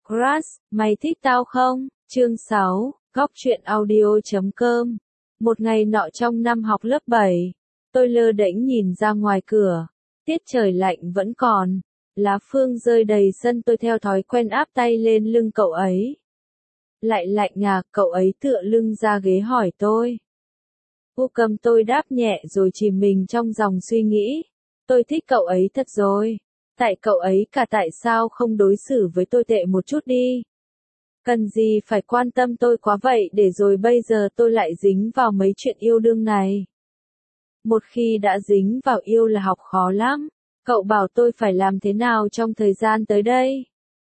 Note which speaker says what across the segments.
Speaker 1: Crush, mày thích tao không? Chương 6, Góc truyện audio.com. Một ngày nọ trong năm học lớp 7, tôi lơ đễnh nhìn ra ngoài cửa. Tiết trời lạnh vẫn còn, lá phương rơi đầy sân, tôi theo thói quen áp tay lên lưng cậu ấy. Lại lạnh à? Cậu ấy tựa lưng ra ghế hỏi tôi. Vô cầm, tôi đáp nhẹ rồi chìm mình trong dòng suy nghĩ. Tôi thích cậu ấy thật rồi. Tại cậu ấy cả, tại sao không đối xử với tôi tệ một chút đi? Cần gì phải quan tâm tôi quá vậy để rồi bây giờ tôi lại dính vào mấy chuyện yêu đương này. Một khi đã dính vào yêu là học khó lắm. Cậu bảo tôi phải làm thế nào trong thời gian tới đây?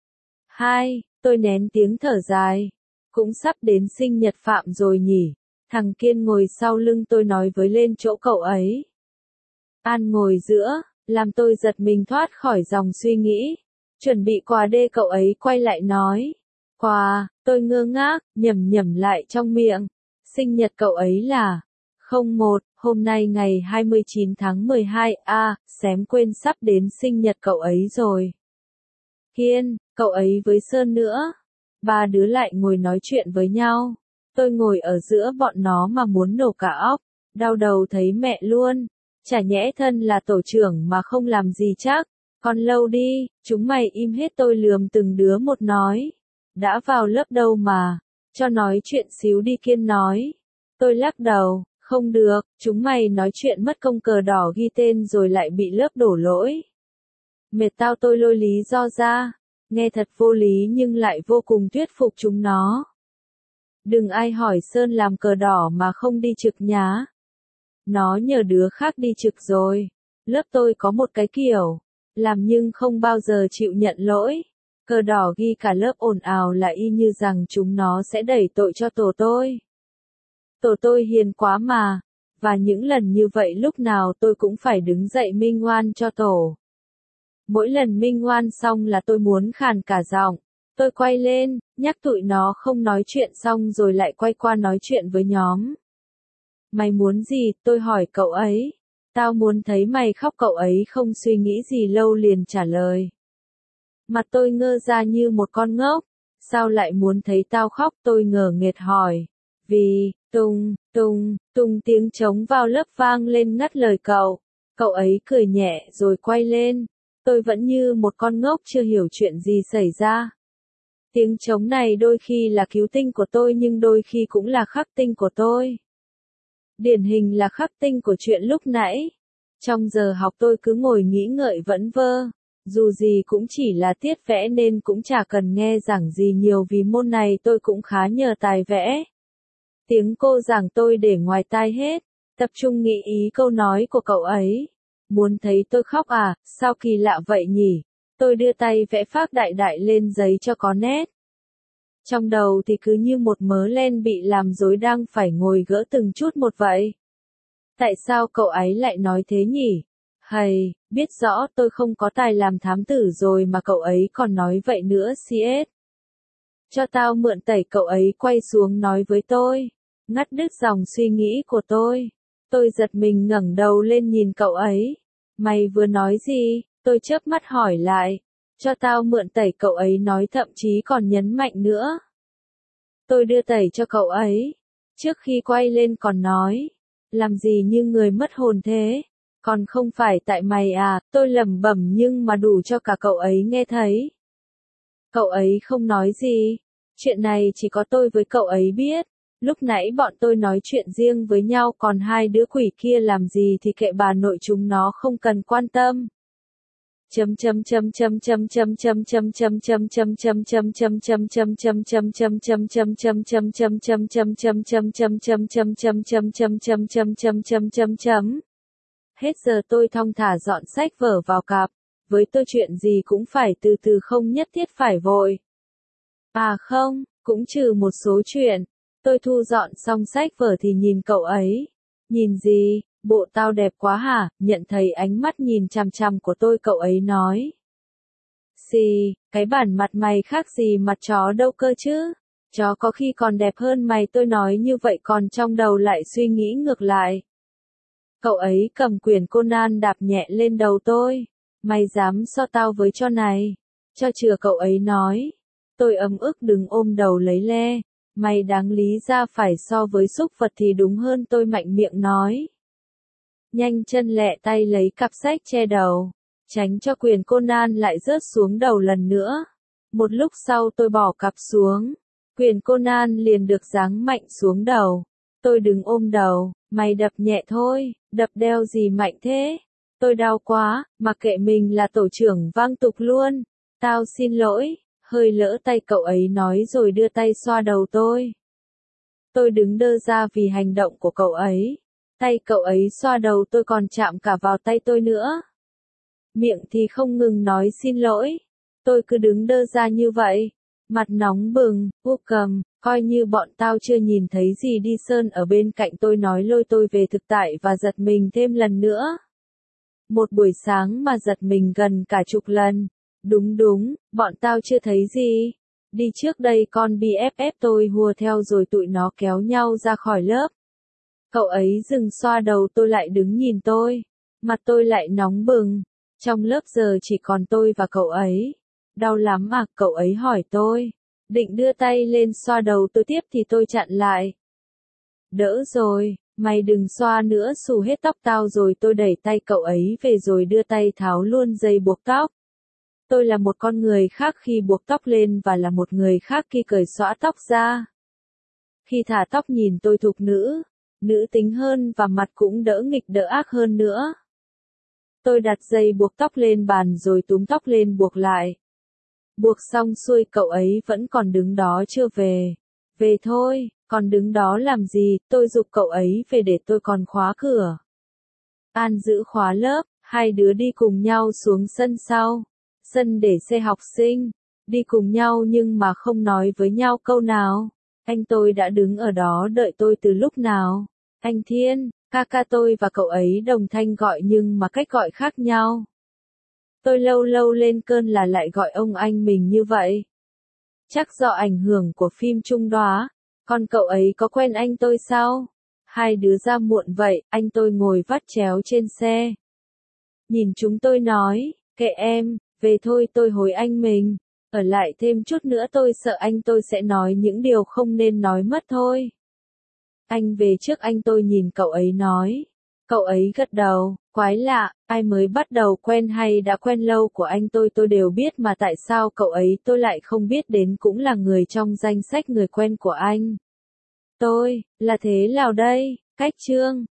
Speaker 1: Tôi nén tiếng thở dài. Cũng sắp đến sinh nhật Phạm rồi nhỉ? Thằng Kiên ngồi sau lưng tôi nói với lên chỗ cậu ấy. An ngồi giữa, làm tôi giật mình thoát khỏi dòng suy nghĩ. Chuẩn bị quà đê, cậu ấy quay lại nói. Quà, tôi ngơ ngác, nhẩm lại trong miệng. Sinh nhật cậu ấy là 01, hôm nay ngày 29 tháng 12, xém quên sắp đến sinh nhật cậu ấy rồi. Kiên, cậu ấy với Sơn nữa. Ba đứa lại ngồi nói chuyện với nhau. Tôi ngồi ở giữa bọn nó mà muốn nổ cả óc, đau đầu thấy mẹ luôn. Chả nhẽ thân là tổ trưởng mà không làm gì chắc. Còn lâu đi, chúng mày im hết, tôi lườm từng đứa một nói. Đã vào lớp đâu mà, cho nói chuyện xíu đi, Kiên nói. Tôi lắc đầu, không được, chúng mày nói chuyện mất công, cờ đỏ ghi tên rồi lại bị lớp đổ lỗi. Mệt tao, tôi lôi lý do ra, nghe thật vô lý nhưng lại vô cùng thuyết phục chúng nó. Đừng ai hỏi Sơn làm cờ đỏ mà không đi trực nhá. Nó nhờ đứa khác đi trực rồi. Lớp tôi có một cái kiểu, làm nhưng không bao giờ chịu nhận lỗi. Cờ đỏ ghi cả lớp ồn ào là y như rằng chúng nó sẽ đẩy tội cho tổ tôi. Tổ tôi hiền quá mà, và những lần như vậy lúc nào tôi cũng phải đứng dậy minh oan cho tổ. Mỗi lần minh oan xong là tôi muốn khàn cả giọng. Tôi quay lên, nhắc tụi nó không nói chuyện xong rồi lại quay qua nói chuyện với nhóm. Mày muốn gì? Tôi hỏi cậu ấy. Tao muốn thấy mày khóc, cậu ấy không suy nghĩ gì lâu liền trả lời. Mặt tôi ngơ ra như một con ngốc. Sao lại muốn thấy tao khóc? Tôi ngờ nghệch hỏi. Vì, tung tiếng trống vào lớp vang lên ngắt lời cậu. Cậu ấy cười nhẹ rồi quay lên. Tôi vẫn như một con ngốc chưa hiểu chuyện gì xảy ra. Tiếng trống này đôi khi là cứu tinh của tôi nhưng đôi khi cũng là khắc tinh của tôi. Điển hình là khắc tinh của chuyện lúc nãy. Trong giờ học tôi cứ ngồi nghĩ ngợi vẩn vơ. Dù gì cũng chỉ là tiết vẽ nên cũng chả cần nghe giảng gì nhiều vì môn này tôi cũng khá nhờ tài vẽ. Tiếng cô giảng tôi để ngoài tai hết, tập trung nghĩ ý câu nói của cậu ấy. Muốn thấy tôi khóc à? Sao kỳ lạ vậy nhỉ? Tôi đưa tay vẽ phác đại đại lên giấy cho có nét. Trong đầu thì cứ như một mớ len bị làm rối đang phải ngồi gỡ từng chút một vậy. Tại sao cậu ấy lại nói thế nhỉ? Biết rõ tôi không có tài làm thám tử rồi mà cậu ấy còn nói vậy nữa. CS. Cho tao mượn tẩy, cậu ấy quay xuống nói với tôi. Ngắt đứt dòng suy nghĩ của tôi. Tôi giật mình ngẩng đầu lên nhìn cậu ấy. Mày vừa nói gì? Tôi chớp mắt hỏi lại. Cho tao mượn tẩy, cậu ấy nói, thậm chí còn nhấn mạnh nữa. Tôi đưa tẩy cho cậu ấy. Trước khi quay lên còn nói. Làm gì như người mất hồn thế? Còn không phải tại mày à? Tôi lẩm bẩm nhưng mà đủ cho cả cậu ấy nghe thấy. Cậu ấy không nói gì. Chuyện này chỉ có tôi với cậu ấy biết. Lúc nãy bọn tôi nói chuyện riêng với nhau, còn hai đứa quỷ kia làm gì thì kệ bà nội chúng nó, không cần quan tâm. Hết giờ tôi thong thả dọn sách vở vào cặp. Với tôi chuyện gì cũng phải từ từ, không nhất thiết phải vội. À không, cũng trừ một số chuyện. Tôi thu dọn xong sách vở thì nhìn cậu ấy. Nhìn gì? Bộ tao đẹp quá hả? Nhận thấy ánh mắt nhìn chằm chằm của tôi, cậu ấy nói. Xì, cái bản mặt mày khác gì mặt chó đâu cơ chứ? Chó có khi còn đẹp hơn mày. Tôi nói như vậy còn trong đầu lại suy nghĩ ngược lại. Cậu ấy cầm quyển Conan đạp nhẹ lên đầu tôi. Mày dám so tao với chó này? Cho chừa, cậu ấy nói. Tôi ấm ức đứng ôm đầu lấy le. Mày đáng lý ra phải so với súc vật thì đúng hơn, tôi mạnh miệng nói. Nhanh chân lẹ tay lấy cặp sách che đầu, tránh cho quyền Conan lại rớt xuống đầu lần nữa. Một lúc sau tôi bỏ cặp xuống, quyền Conan liền được giáng mạnh xuống đầu. Tôi đứng ôm đầu, mày đập nhẹ thôi, đập đeo gì mạnh thế? Tôi đau quá, mặc kệ mình là tổ trưởng vang tục luôn. Tao xin lỗi, hơi lỡ tay cậu ấy nói rồi đưa tay xoa đầu tôi. Tôi đứng đơ ra vì hành động của cậu ấy. Tay cậu ấy xoa đầu tôi còn chạm cả vào tay tôi nữa. Miệng thì không ngừng nói xin lỗi. Tôi cứ đứng đơ ra như vậy. Mặt nóng bừng, cầm, coi như bọn tao chưa nhìn thấy gì đi. Sơn ở bên cạnh tôi nói lôi tôi về thực tại và giật mình thêm lần nữa. Một buổi sáng mà giật mình gần cả chục lần. Đúng, bọn tao chưa thấy gì. Đi trước đây con BFF tôi hùa theo rồi tụi nó kéo nhau ra khỏi lớp. Cậu ấy dừng xoa đầu tôi lại đứng nhìn tôi. Mặt tôi lại nóng bừng. Trong lớp giờ chỉ còn tôi và cậu ấy. Đau lắm à, cậu ấy hỏi tôi. Định đưa tay lên xoa đầu tôi tiếp thì tôi chặn lại. Đỡ rồi, mày đừng xoa nữa, xù hết tóc tao rồi. Tôi đẩy tay cậu ấy về rồi đưa tay tháo luôn dây buộc tóc. Tôi là một con người khác khi buộc tóc lên và là một người khác khi cởi xõa tóc ra. Khi thả tóc nhìn tôi thục nữ tính hơn và mặt cũng đỡ nghịch đỡ ác hơn nữa. Tôi đặt dây buộc tóc lên bàn rồi túm tóc lên buộc lại. Buộc xong xuôi cậu ấy vẫn còn đứng đó chưa về. Về thôi, còn đứng đó làm gì, tôi giục cậu ấy về để tôi còn khóa cửa. An giữ khóa lớp, hai đứa đi cùng nhau xuống sân sau. Sân để xe học sinh. Đi cùng nhau nhưng mà không nói với nhau câu nào. Anh tôi đã đứng ở đó đợi tôi từ lúc nào. Anh Thiên, ca tôi và cậu ấy đồng thanh gọi nhưng mà cách gọi khác nhau. Tôi lâu lâu lên cơn là lại gọi ông anh mình như vậy. Chắc do ảnh hưởng của phim Trung đó. Còn cậu ấy có quen anh tôi sao? Hai đứa ra muộn vậy, anh tôi ngồi vắt chéo trên xe. Nhìn chúng tôi nói, kệ em, về thôi. Tôi hối anh mình. Ở lại thêm chút nữa tôi sợ anh tôi sẽ nói những điều không nên nói mất thôi. Anh về trước, anh tôi nhìn cậu ấy nói. Cậu ấy gật đầu, quái lạ, ai mới bắt đầu quen hay đã quen lâu của anh tôi đều biết mà tại sao cậu ấy tôi lại không biết đến cũng là người trong danh sách người quen của anh. Tôi, là thế nào đây, cách chương.